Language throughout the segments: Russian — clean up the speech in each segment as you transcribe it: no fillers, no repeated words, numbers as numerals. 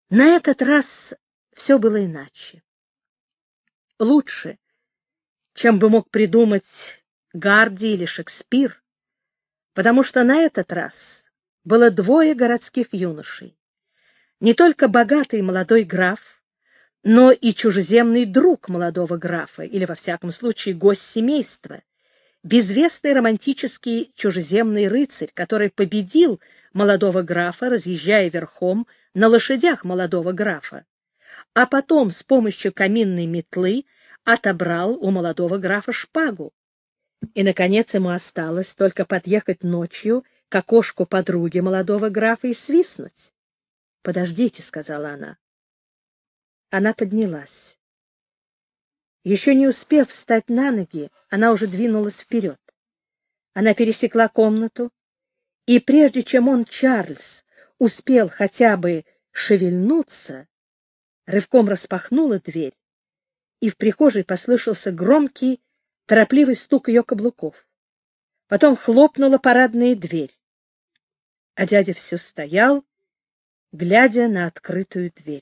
На этот раз все было иначе. Лучше, чем бы мог придумать Гарди или Шекспир, потому что на этот раз было двое городских юношей. Не только богатый молодой граф, но и чужеземный друг молодого графа, или, во всяком случае, гость семейства, безвестный романтический чужеземный рыцарь, который победил молодого графа, разъезжая верхом на лошадях молодого графа, а потом с помощью каминной метлы отобрал у молодого графа шпагу. И, наконец, ему осталось только подъехать ночью к окошку подруги молодого графа и свистнуть. — Подождите, — сказала она. Она поднялась. Еще не успев встать на ноги, она уже двинулась вперед. Она пересекла комнату, и прежде чем он, Чарльз, успел хотя бы шевельнуться, рывком распахнула дверь, и в прихожей послышался громкий, торопливый стук ее каблуков. Потом хлопнула парадная дверь. А дядя все стоял, глядя на открытую дверь.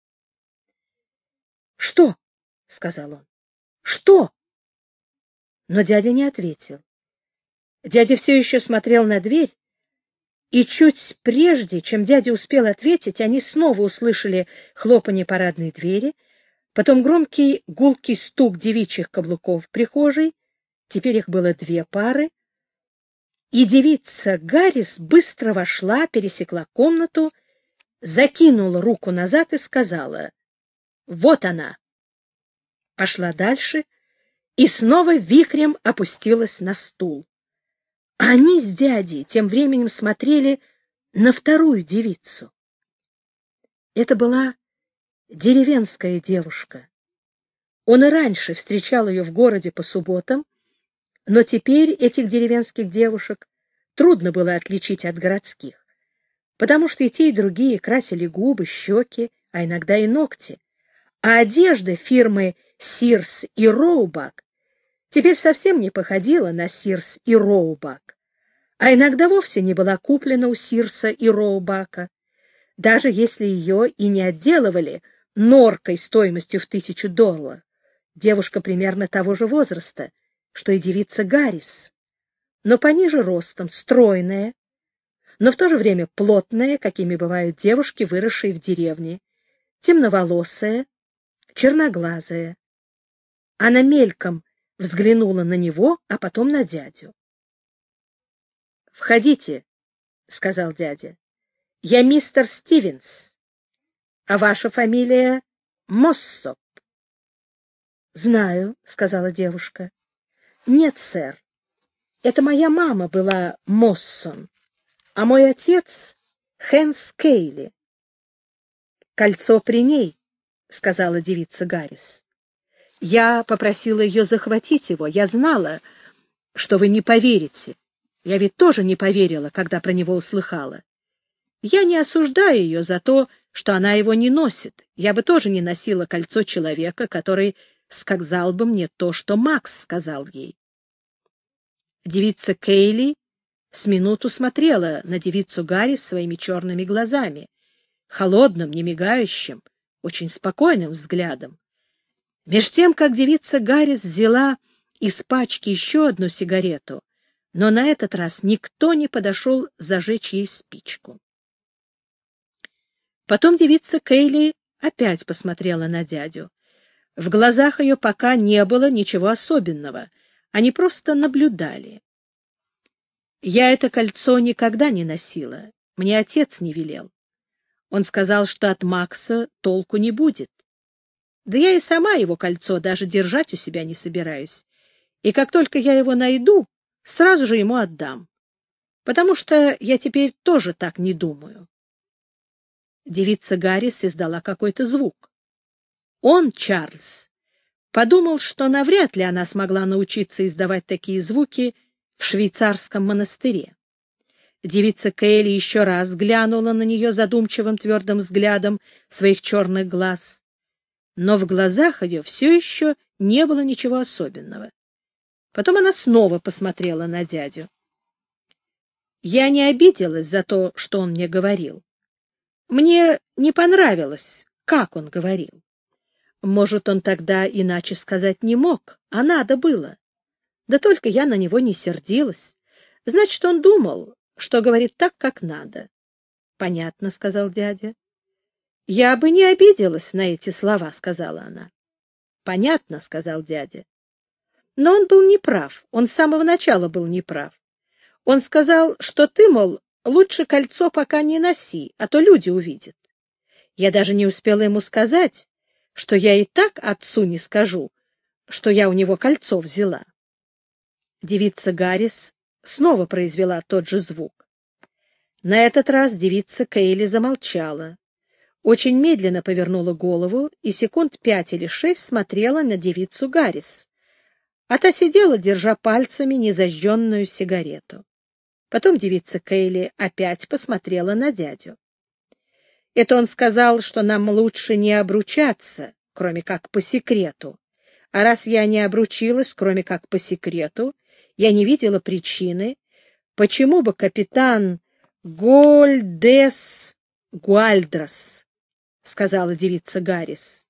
— Что? — сказал он. — Что? Но дядя не ответил. Дядя все еще смотрел на дверь, и чуть прежде, чем дядя успел ответить, они снова услышали хлопанье парадной двери, потом громкий гулкий стук девичьих каблуков в прихожей, теперь их было две пары, и девица Гаррис быстро вошла, пересекла комнату, закинула руку назад и сказала: «Вот она!» Пошла дальше и снова вихрем опустилась на стул. А они с дядей тем временем смотрели на вторую девицу. Это была деревенская девушка. Он и раньше встречал ее в городе по субботам, но теперь этих деревенских девушек трудно было отличить от городских, потому что и те, и другие красили губы, щеки, а иногда и ногти, а одежда фирмы Сирс и Роубак теперь совсем не походила на Сирс и Роубак, а иногда вовсе не была куплена у Сирса и Роубака, даже если ее и не отделывали норкой стоимостью в $1000. Девушка примерно того же возраста, что и девица Гаррис, но пониже ростом, стройная, но в то же время плотная, какими бывают девушки, выросшие в деревне, темноволосая, черноглазая. Она мельком взглянула на него, а потом на дядю. — Входите, — сказал дядя. — Я мистер Стивенс, а ваша фамилия Моссоп. — Знаю, — сказала девушка. — Нет, сэр, это моя мама была Моссон, а мой отец — Хэнс Кейли. — Кольцо при ней, — сказала девица Гаррис. — Я попросила ее захватить его. Я знала, что вы не поверите. Я ведь тоже не поверила, когда про него услыхала. Я не осуждаю ее за то, что она его не носит. Я бы тоже не носила кольцо человека, который сказал бы мне то, что Макс сказал ей. Девица Кейли с минуту смотрела на девицу Гаррис своими черными глазами, холодным, немигающим, очень спокойным взглядом. Меж тем, как девица Гаррис взяла из пачки еще одну сигарету, но на этот раз никто не подошел зажечь ей спичку. Потом девица Кейли опять посмотрела на дядю. В глазах ее пока не было ничего особенного, они просто наблюдали. Я это кольцо никогда не носила, мне отец не велел. Он сказал, что от Макса толку не будет. Да я и сама его кольцо даже держать у себя не собираюсь. И как только я его найду, сразу же ему отдам. Потому что я теперь тоже так не думаю. Девица Гаррис издала какой-то звук. Он, Чарльз, подумал, что навряд ли она смогла научиться издавать такие звуки в швейцарском монастыре. Девица Кейли еще раз глянула на нее задумчивым твердым взглядом своих черных глаз, но в глазах ее все еще не было ничего особенного. Потом она снова посмотрела на дядю. Я не обиделась за то, что он мне говорил. Мне не понравилось, как он говорил. Может, он тогда иначе сказать не мог, а надо было. Да только я на него не сердилась. Значит, он думал, что говорит так, как надо. — Понятно, — сказал дядя. — Я бы не обиделась на эти слова, — сказала она. — Понятно, — сказал дядя. Но он был неправ, он с самого начала был неправ. Он сказал, что ты, мол, лучше кольцо пока не носи, а то люди увидят. Я даже не успела ему сказать, что я и так отцу не скажу, что я у него кольцо взяла. Девица Гаррис снова произвела тот же звук. На этот раз девица Кейли замолчала, очень медленно повернула голову и секунд 5 или 6 смотрела на девицу Гаррис, а та сидела, держа пальцами незажженную сигарету. Потом девица Кейли опять посмотрела на дядю. Это он сказал, что нам лучше не обручаться, кроме как по секрету. А раз я не обручилась, кроме как по секрету, я не видела причины, почему бы капитан Гольдес Гуальдрас, сказала девица Гаррис.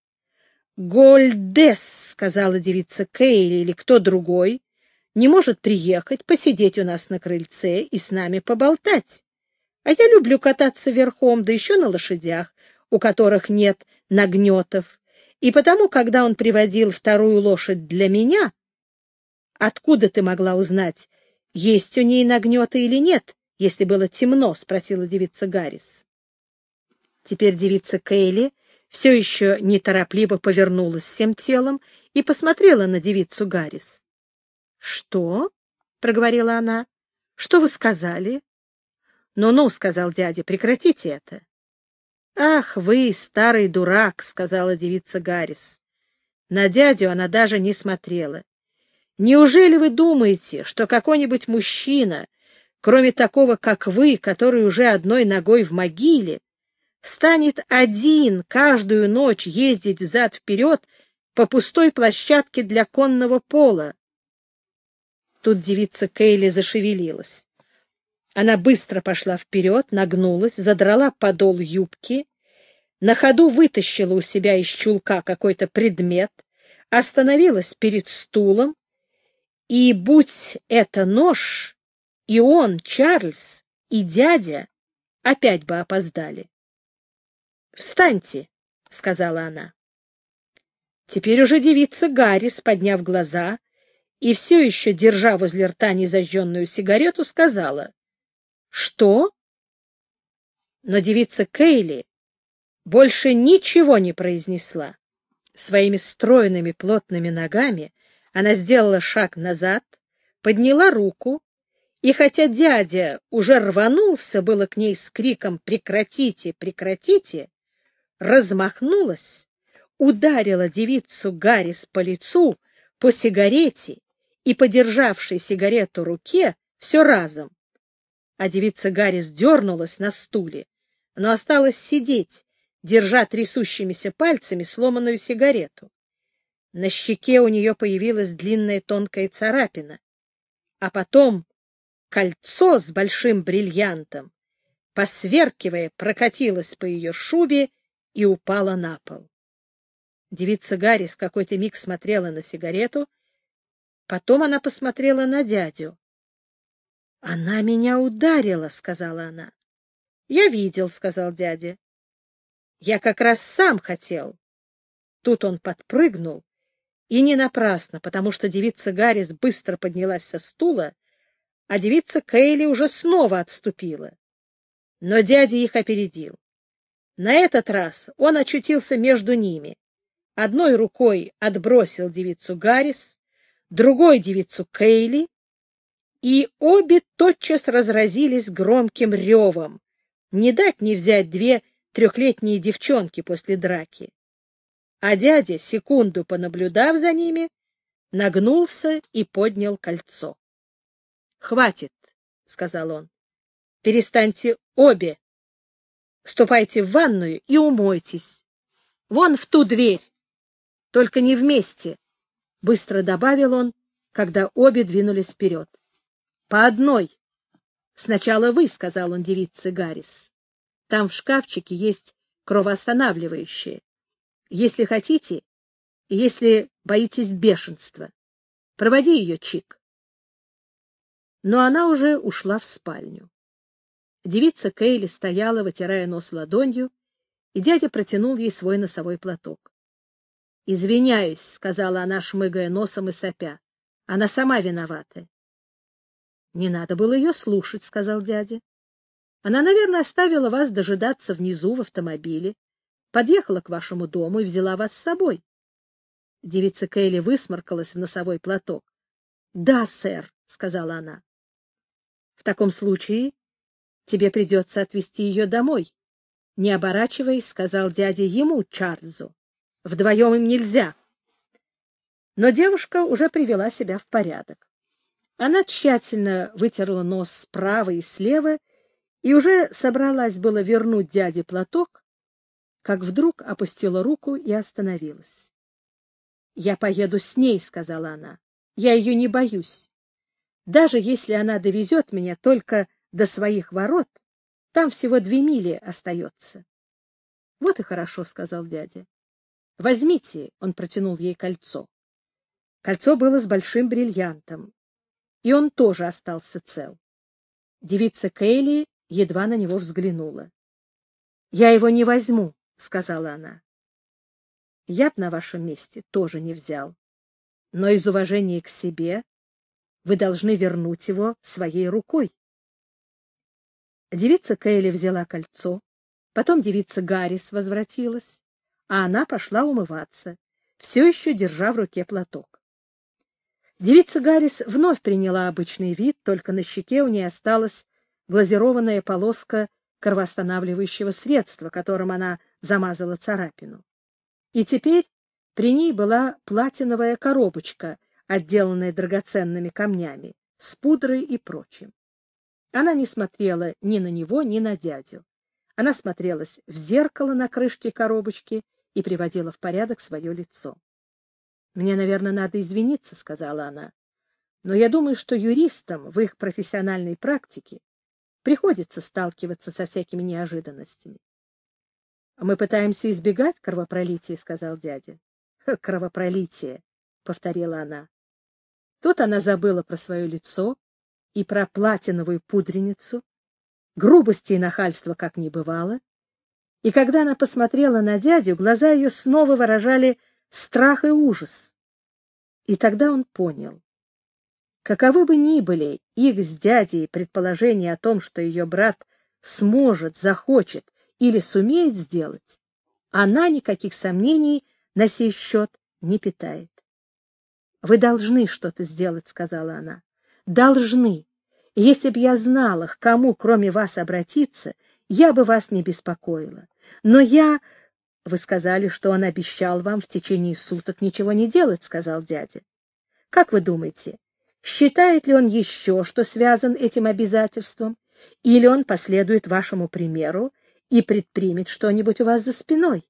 Гольдес, сказала девица Кейли, или кто другой, не может приехать, посидеть у нас на крыльце и с нами поболтать. А я люблю кататься верхом, да еще на лошадях, у которых нет нагнетов. И потому, когда он приводил вторую лошадь для меня... — Откуда ты могла узнать, есть у ней нагнеты или нет, если было темно? — спросила девица Гаррис. Теперь девица Кейли все еще неторопливо повернулась всем телом и посмотрела на девицу Гаррис. — Что? — проговорила она. — Что вы сказали? — Ну-ну, — сказал дядя, — прекратите это. — Ах вы, старый дурак, — сказала девица Гаррис. На дядю она даже не смотрела. — Неужели вы думаете, что какой-нибудь мужчина, кроме такого, как вы, который уже одной ногой в могиле, станет один каждую ночь ездить взад-вперед по пустой площадке для конного пола? Тут девица Кейли зашевелилась. Она быстро пошла вперед, нагнулась, задрала подол юбки, на ходу вытащила у себя из чулка какой-то предмет, остановилась перед стулом, и, будь это нож, и он, Чарльз, и дядя опять бы опоздали. «Встаньте», — сказала она. Теперь уже девица Гаррис, подняв глаза и все еще, держа возле рта незажженную сигарету, сказала: «Что?» Но девица Кейли больше ничего не произнесла. Своими стройными плотными ногами она сделала шаг назад, подняла руку, и хотя дядя уже рванулся было к ней с криком «Прекратите! Прекратите!», размахнулась, ударила девицу Гаррис по лицу, по сигарете и, подержавшей сигарету руке, все разом. А девица Гаррис дернулась на стуле, но осталась сидеть, держа трясущимися пальцами сломанную сигарету. На щеке у нее появилась длинная тонкая царапина, а потом кольцо с большим бриллиантом, посверкивая, прокатилось по ее шубе и упала на пол. Девица Гаррис какой-то миг смотрела на сигарету, потом она посмотрела на дядю. — Она меня ударила, — сказала она. — Я видел, — сказал дядя. — Я как раз сам хотел. Тут он подпрыгнул, и не напрасно, потому что девица Гаррис быстро поднялась со стула, а девица Кейли уже снова отступила. Но дядя их опередил. На этот раз он очутился между ними. Одной рукой отбросил девицу Гаррис, другой — девицу Кейли, и обе тотчас разразились громким ревом. Не дать не взять две трехлетние девчонки после драки. А дядя, секунду понаблюдав за ними, нагнулся и поднял кольцо. — Хватит, — сказал он. — Перестаньте обе. Ступайте в ванную и умойтесь. Вон в ту дверь. Только не вместе, — быстро добавил он, когда обе двинулись вперед. — По одной. — Сначала вы, — сказал он девице Гаррис. — Там в шкафчике есть кровоостанавливающее. Если хотите, если боитесь бешенства. Проводи ее, Чик. Но она уже ушла в спальню. Девица Кейли стояла, вытирая нос ладонью, и дядя протянул ей свой носовой платок. — Извиняюсь, — сказала она, шмыгая носом и сопя. — Она сама виновата. — Не надо было ее слушать, — сказал дядя. — Она, наверное, оставила вас дожидаться внизу в автомобиле, подъехала к вашему дому и взяла вас с собой. Девица Кейли высморкалась в носовой платок. — Да, сэр, — сказала она. — В таком случае тебе придется отвезти ее домой. Не оборачиваясь, сказал дядя ему, Чарльзу. Вдвоем им нельзя. Но девушка уже привела себя в порядок. Она тщательно вытерла нос справа и слева и уже собралась было вернуть дяде платок, как вдруг опустила руку и остановилась. — Я поеду с ней, — сказала она. — Я ее не боюсь. Даже если она довезет меня только до своих ворот, там всего 2 мили остается. — Вот и хорошо, — сказал дядя. — Возьмите, — он протянул ей кольцо. Кольцо было с большим бриллиантом, и он тоже остался цел. Девица Кейли едва на него взглянула. — Я его не возьму, — сказала она. — Я б на вашем месте тоже не взял. Но из уважения к себе вы должны вернуть его своей рукой. Девица Кейли взяла кольцо, потом девица Гаррис возвратилась, а она пошла умываться, все еще держа в руке платок. Девица Гаррис вновь приняла обычный вид, только на щеке у нее осталась глазированная полоска кровоостанавливающего средства, которым она замазала царапину. И теперь при ней была платиновая коробочка, отделанная драгоценными камнями, с пудрой и прочим. Она не смотрела ни на него, ни на дядю. Она смотрелась в зеркало на крышке коробочки и приводила в порядок свое лицо. — Мне, наверное, надо извиниться, — сказала она, — но я думаю, что юристам в их профессиональной практике приходится сталкиваться со всякими неожиданностями. — Мы пытаемся избегать кровопролития, — сказал дядя. — Кровопролитие, — повторила она. Тут она забыла про свое лицо и про платиновую пудреницу, грубости и нахальства как не бывало, и когда она посмотрела на дядю, глаза ее снова выражали страх и ужас. И тогда он понял. Каковы бы ни были их с дядей предположения о том, что ее брат сможет, захочет или сумеет сделать, она никаких сомнений на сей счет не питает. — Вы должны что-то сделать, — сказала она. — Должны. Если б я знала, к кому, кроме вас, обратиться, я бы вас не беспокоила. Но я... — Вы сказали, что он обещал вам в течение суток ничего не делать, — сказал дядя. — Как вы думаете, считает ли он еще, что связан этим обязательством, или он последует вашему примеру и предпримет что-нибудь у вас за спиной?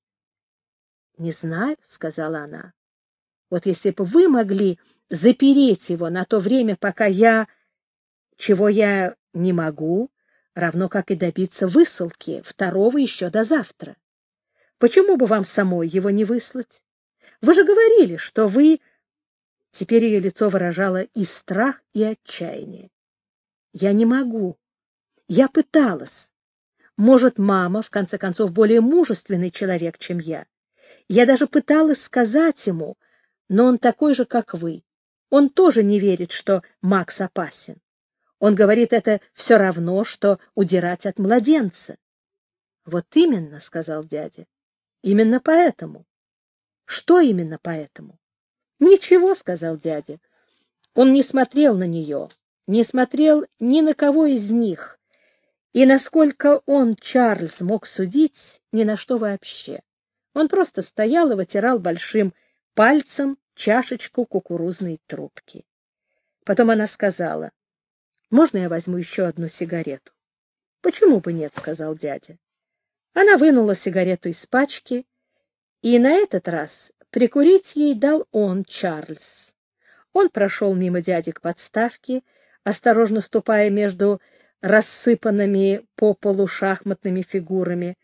— Не знаю, — сказала она. — Вот если бы вы могли запереть его на то время, пока я... чего я не могу, равно как и добиться высылки второго еще до завтра. Почему бы вам самой его не выслать? Вы же говорили, что вы... Теперь ее лицо выражало и страх, и отчаяние. Я не могу. Я пыталась. Может, мама, в конце концов, более мужественный человек, чем я. Я даже пыталась сказать ему, но он такой же, как вы. Он тоже не верит, что Макс опасен. Он говорит, это все равно, что удирать от младенца. — Вот именно, — сказал дядя. — Именно поэтому. — Что именно поэтому? — Ничего, — сказал дядя. Он не смотрел на нее, не смотрел ни на кого из них, и, насколько он, Чарльз, мог судить, ни на что вообще. Он просто стоял и вытирал большим пальцем чашечку кукурузной трубки. Потом она сказала: «Можно я возьму еще одну сигарету?» «Почему бы нет?» — сказал дядя. Она вынула сигарету из пачки, и на этот раз прикурить ей дал он, Чарльз. Он прошел мимо дяди к подставке, осторожно ступая между рассыпанными по полу шахматными фигурами,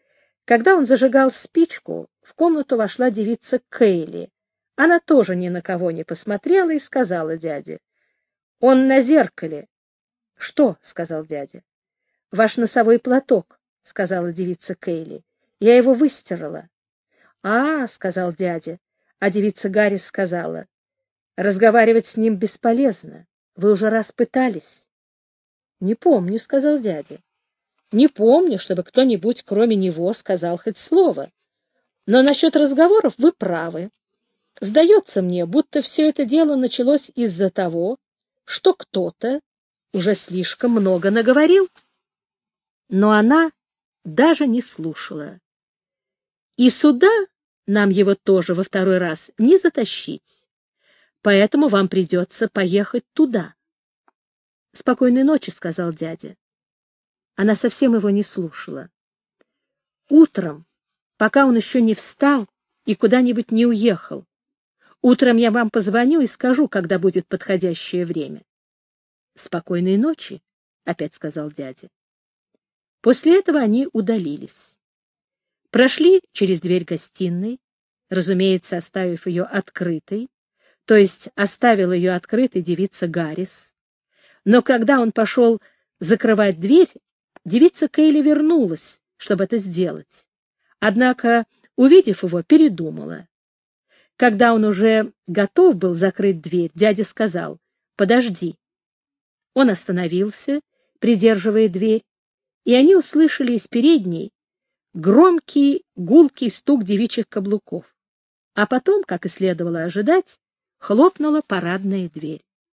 Когда он зажигал спичку, в комнату вошла девица Кейли. Она тоже ни на кого не посмотрела и сказала дяде: «Он на зеркале». «Что?» — сказал дядя. «Ваш носовой платок», — сказала девица Кейли. «Я его выстирала». — сказал дядя, а девица Гаррис сказала: «Разговаривать с ним бесполезно. Вы уже раз пытались». «Не помню», — сказал дядя. «Не помню, чтобы кто-нибудь, кроме него, сказал хоть слово. Но насчет разговоров вы правы. Сдается мне, будто все это дело началось из-за того, что кто-то уже слишком много наговорил». Но она даже не слушала. «И сюда нам его тоже во второй раз не затащить, поэтому вам придется поехать туда». «Спокойной ночи», — сказал дядя. Она совсем его не слушала. «Утром, пока он еще не встал и куда-нибудь не уехал, утром я вам позвоню и скажу, когда будет подходящее время». «Спокойной ночи», — опять сказал дядя. После этого они удалились. Прошли через дверь гостиной, разумеется, оставив ее открытой, то есть оставила ее открытой девица Гаррис. Но когда он пошел закрывать дверь, девица Кейли вернулась, чтобы это сделать. Однако, увидев его, передумала. Когда он уже готов был закрыть дверь, дядя сказал: «Подожди». Он остановился, придерживая дверь, и они услышали из передней громкий гулкий стук девичьих каблуков. А потом, как и следовало ожидать, хлопнула парадная дверь.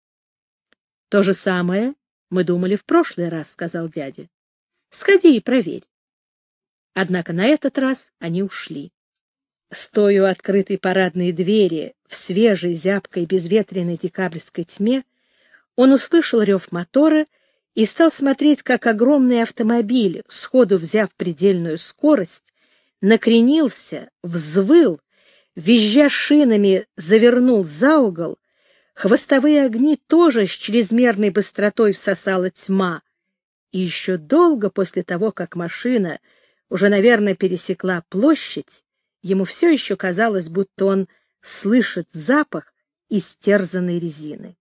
«То же самое мы думали в прошлый раз», — сказал дядя. «Сходи и проверь». Однако на этот раз они ушли. Стоя у открытой парадной двери в свежей, зябкой, безветренной декабрьской тьме, он услышал рев мотора и стал смотреть, как огромный автомобиль, сходу взяв предельную скорость, накренился, взвыл, визжа шинами, завернул за угол. Хвостовые огни тоже с чрезмерной быстротой всосала тьма, и еще долго после того, как машина уже, наверное, пересекла площадь, ему все еще казалось, будто он слышит запах истерзанной резины.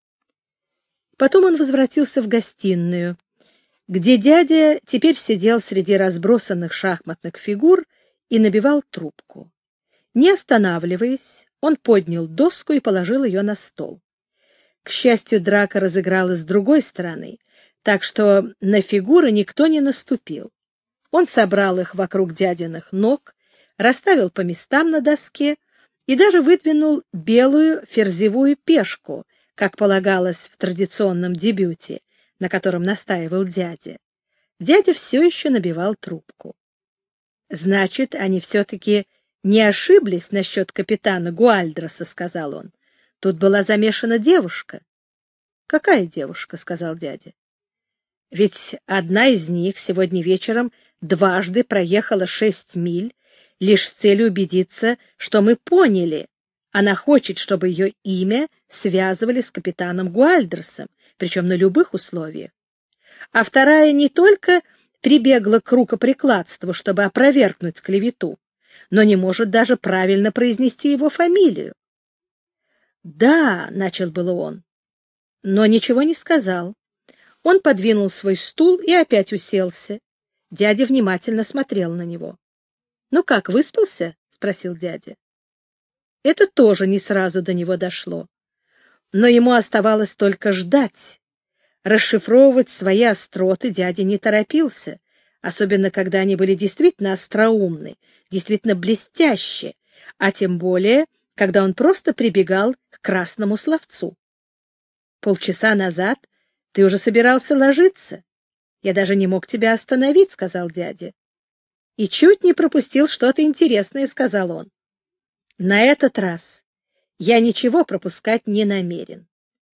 Потом он возвратился в гостиную, где дядя теперь сидел среди разбросанных шахматных фигур и набивал трубку. Не останавливаясь, он поднял доску и положил ее на стол. К счастью, драка разыгралась с другой стороны, так что на фигуры никто не наступил. Он собрал их вокруг дядиных ног, расставил по местам на доске и даже выдвинул белую ферзевую пешку, как полагалось в традиционном дебюте, на котором настаивал дядя. Дядя все еще набивал трубку. «Значит, они все-таки не ошиблись насчет капитана Гуальдроса», — сказал он. «Тут была замешана девушка». «Какая девушка?» — сказал дядя. «Ведь одна из них сегодня вечером дважды проехала 6 миль, лишь с целью убедиться, что мы поняли. Она хочет, чтобы ее имя связывали с капитаном Гуальдросом, причем на любых условиях. А вторая не только прибегла к рукоприкладству, чтобы опровергнуть клевету, но не может даже правильно произнести его фамилию». «Да», — начал было он, но ничего не сказал. Он подвинул свой стул и опять уселся. Дядя внимательно смотрел на него. «Ну как, выспался?» — спросил дядя. Это тоже не сразу до него дошло. Но ему оставалось только ждать. Расшифровывать свои остроты дядя не торопился, особенно когда они были действительно остроумны, действительно блестящие, а тем более, когда он просто прибегал к красному словцу. «Полчаса назад ты уже собирался ложиться. Я даже не мог тебя остановить», — сказал дядя. «И чуть не пропустил что-то интересное», — сказал он. «На этот раз я ничего пропускать не намерен.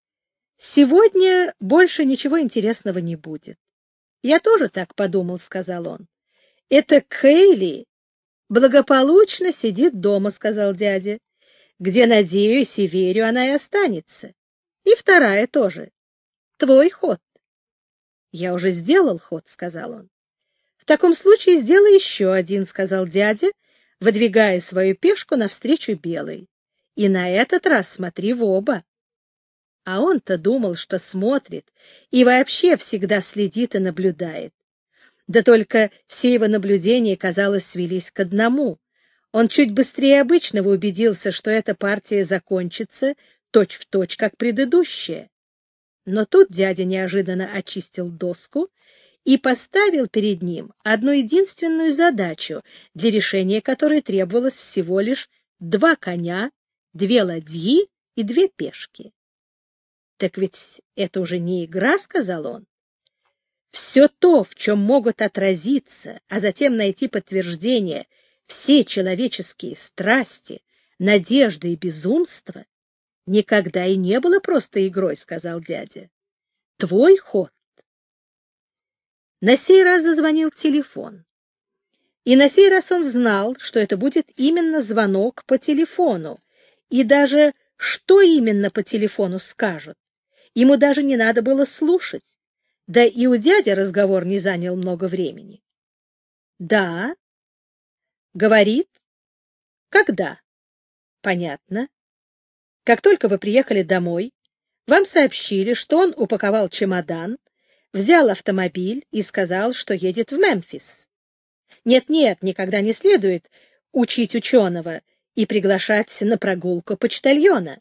Сегодня больше ничего интересного не будет». «Я тоже так подумал», — сказал он. «Это Кейли благополучно сидит дома», — сказал дядя, «где, надеюсь и верю, она и останется. И вторая тоже. Твой ход». «Я уже сделал ход», — сказал он. В таком случае сделай еще один, — сказал дядя, выдвигая свою пешку навстречу белой. И на этот раз смотри в оба. А он-то думал, что смотрит и вообще всегда следит и наблюдает. Да только все его наблюдения, казалось, свелись к одному. Он чуть быстрее обычного убедился, что эта партия закончится точь-в-точь, как предыдущая. Но тут дядя неожиданно очистил доску и поставил перед ним одну единственную задачу, для решения которой требовалось всего лишь 2 коня, 2 ладьи и 2 пешки. «Так ведь это уже не игра», — сказал он. «Все то, в чем могут отразиться, а затем найти подтверждение все человеческие страсти, надежды и безумства, никогда и не было просто игрой», — сказал дядя. «Твой ход». На сей раз зазвонил телефон. И на сей раз он знал, что это будет именно звонок по телефону, и даже что именно по телефону скажут. Ему даже не надо было слушать. Да и у дяди разговор не занял много времени. «Да». «Говорит». «Когда?» «Понятно. Как только вы приехали домой, вам сообщили, что он упаковал чемодан, взял автомобиль и сказал, что едет в Мемфис. Нет, никогда не следует учить ученого и приглашать на прогулку почтальона».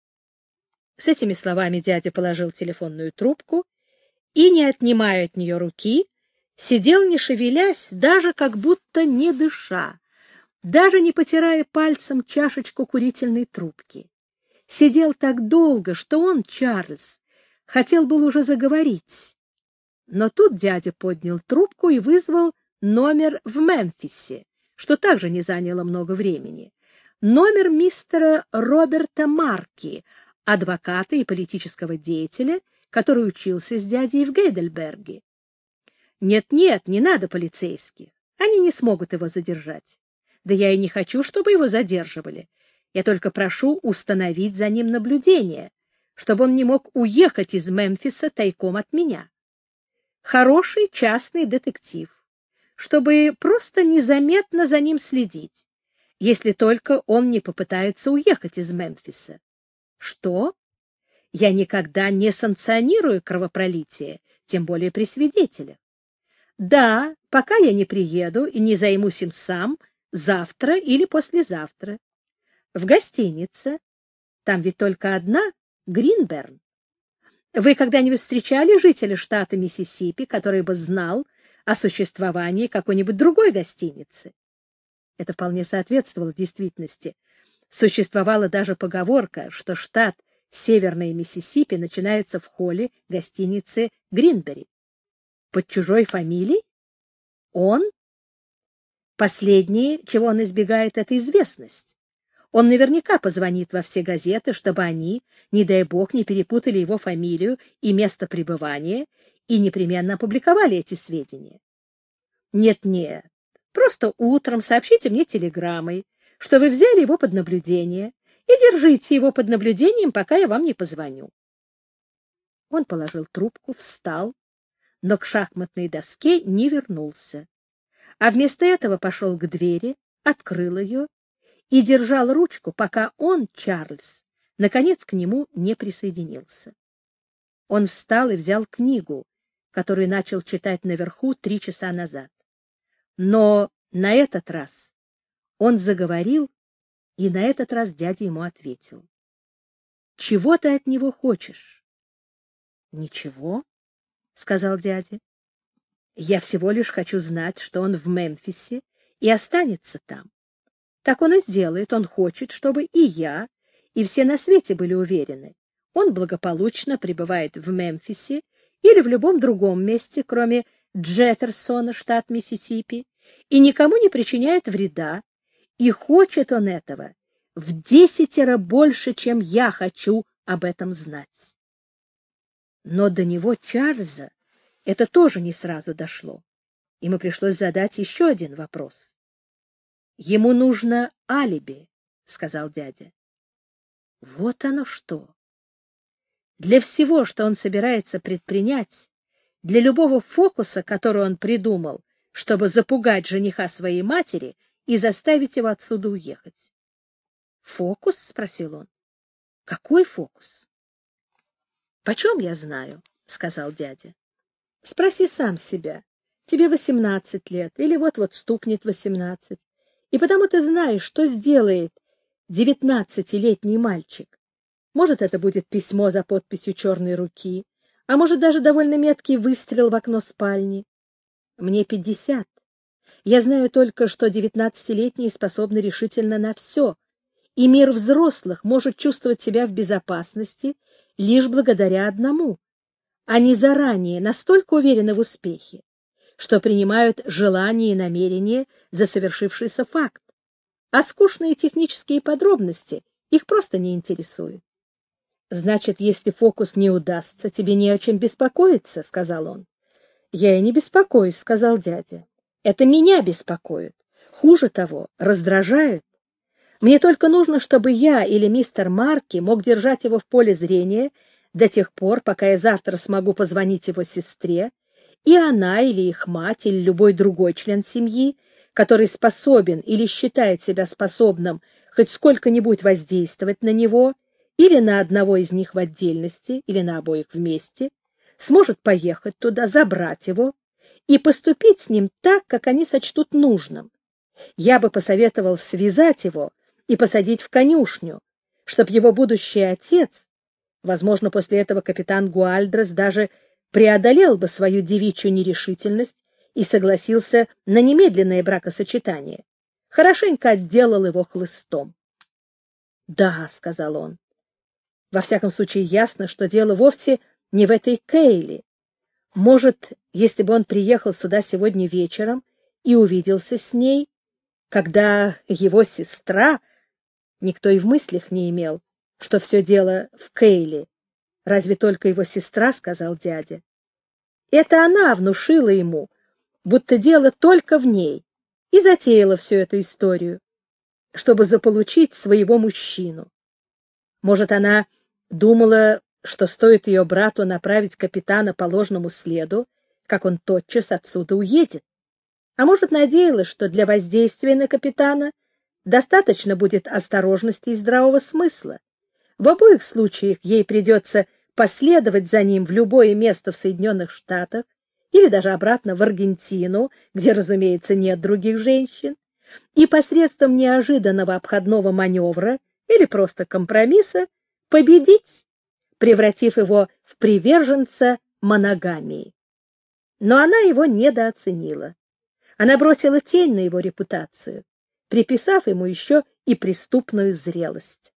С этими словами дядя положил телефонную трубку и, не отнимая от нее руки, сидел, не шевелясь, даже как будто не дыша, даже не потирая пальцем чашечку курительной трубки. Сидел так долго, что он, Чарльз, хотел был уже заговорить. Но тут дядя поднял трубку и вызвал номер в Мемфисе, что также не заняло много времени. Номер мистера Роберта Марки, адвоката и политического деятеля, который учился с дядей в Гейдельберге. «Нет, не надо полицейских. Они не смогут его задержать. Да я и не хочу, чтобы его задерживали. Я только прошу установить за ним наблюдение, чтобы он не мог уехать из Мемфиса тайком от меня. Хороший частный детектив, чтобы просто незаметно за ним следить, если только он не попытается уехать из Мемфиса». «Что? Я никогда не санкционирую кровопролитие, тем более при свидетелях. Да, пока я не приеду и не займусь им сам, завтра или послезавтра. В гостинице. Там ведь только одна, Гринберн. Вы когда-нибудь встречали жителя штата Миссисипи, который бы знал о существовании какой-нибудь другой гостиницы?» Это вполне соответствовало действительности. Существовала даже поговорка, что штат Северная Миссисипи начинается в холле гостиницы Гринбери. Под чужой фамилией? Он? Последнее, чего он избегает, — это известность. Он наверняка позвонит во все газеты, чтобы они, не дай бог, не перепутали его фамилию и место пребывания и непременно опубликовали эти сведения. Нет, просто утром сообщите мне телеграммой, что вы взяли его под наблюдение, и держите его под наблюдением, пока я вам не позвоню. Он положил трубку, встал, но к шахматной доске не вернулся, а вместо этого пошел к двери, открыл ее и держал ручку, пока он, Чарльз, наконец к нему не присоединился. Он встал и взял книгу, которую начал читать наверху 3 часа назад. Но на этот раз он заговорил, и на этот раз дядя ему ответил. — Чего ты от него хочешь? — Ничего, — сказал дядя. — Я всего лишь хочу знать, что он в Мемфисе и останется там. Так он и сделает. Он хочет, чтобы и я, и все на свете были уверены. Он благополучно пребывает в Мемфисе или в любом другом месте, кроме Джефферсона, штат Миссисипи, и никому не причиняет вреда, и хочет он этого в 10 больше, чем я хочу об этом знать. Но до него, Чарльза, это тоже не сразу дошло. Ему пришлось задать еще один вопрос. — Ему нужно алиби, — сказал дядя. — Вот оно что! Для всего, что он собирается предпринять, для любого фокуса, который он придумал, чтобы запугать жениха своей матери и заставить его отсюда уехать. «Фокус?» — спросил он. «Какой фокус?» «Почем я знаю?» — сказал дядя. «Спроси сам себя. Тебе 18 лет, или вот-вот стукнет 18, и потому ты знаешь, что сделает 19-летний мальчик. Может, это будет письмо за подписью черной руки, а может, даже довольно меткий выстрел в окно спальни. Мне 50. Я знаю только, что 19-летние способны решительно на все, и мир взрослых может чувствовать себя в безопасности лишь благодаря одному. Они заранее настолько уверены в успехе, что принимают желания и намерения за совершившийся факт, а скучные технические подробности их просто не интересуют. «Значит, если фокус не удастся, тебе не о чем беспокоиться», — сказал он. «Я и не беспокоюсь», — сказал дядя. «Это меня беспокоит. Хуже того, раздражает. Мне только нужно, чтобы я или мистер Марки мог держать его в поле зрения до тех пор, пока я завтра смогу позвонить его сестре, и она или их мать, или любой другой член семьи, который способен или считает себя способным хоть сколько-нибудь воздействовать на него, или на одного из них в отдельности, или на обоих вместе, сможет поехать туда, забрать его и поступить с ним так, как они сочтут нужным. Я бы посоветовал связать его и посадить в конюшню, чтоб его будущий отец, возможно, после этого капитан Гуальдрес даже преодолел бы свою девичью нерешительность и согласился на немедленное бракосочетание, хорошенько отделал его хлыстом. — Да, — сказал он, — во всяком случае ясно, что дело вовсе не в этой Кейли. Может, если бы он приехал сюда сегодня вечером и увиделся с ней, когда его сестра... Никто и в мыслях не имел, что все дело в Кейли. Разве только его сестра, — сказал дядя. Это она внушила ему, будто дело только в ней, и затеяла всю эту историю, чтобы заполучить своего мужчину. Может, она думала, что стоит ее брату направить капитана по ложному следу, как он тотчас отсюда уедет. А может, надеялась, что для воздействия на капитана достаточно будет осторожности и здравого смысла. В обоих случаях ей придется последовать за ним в любое место в Соединенных Штатах или даже обратно в Аргентину, где, разумеется, нет других женщин, и посредством неожиданного обходного маневра или просто компромисса победить, превратив его в приверженца моногамии. Но она его недооценила. Она бросила тень на его репутацию, приписав ему еще и преступную зрелость.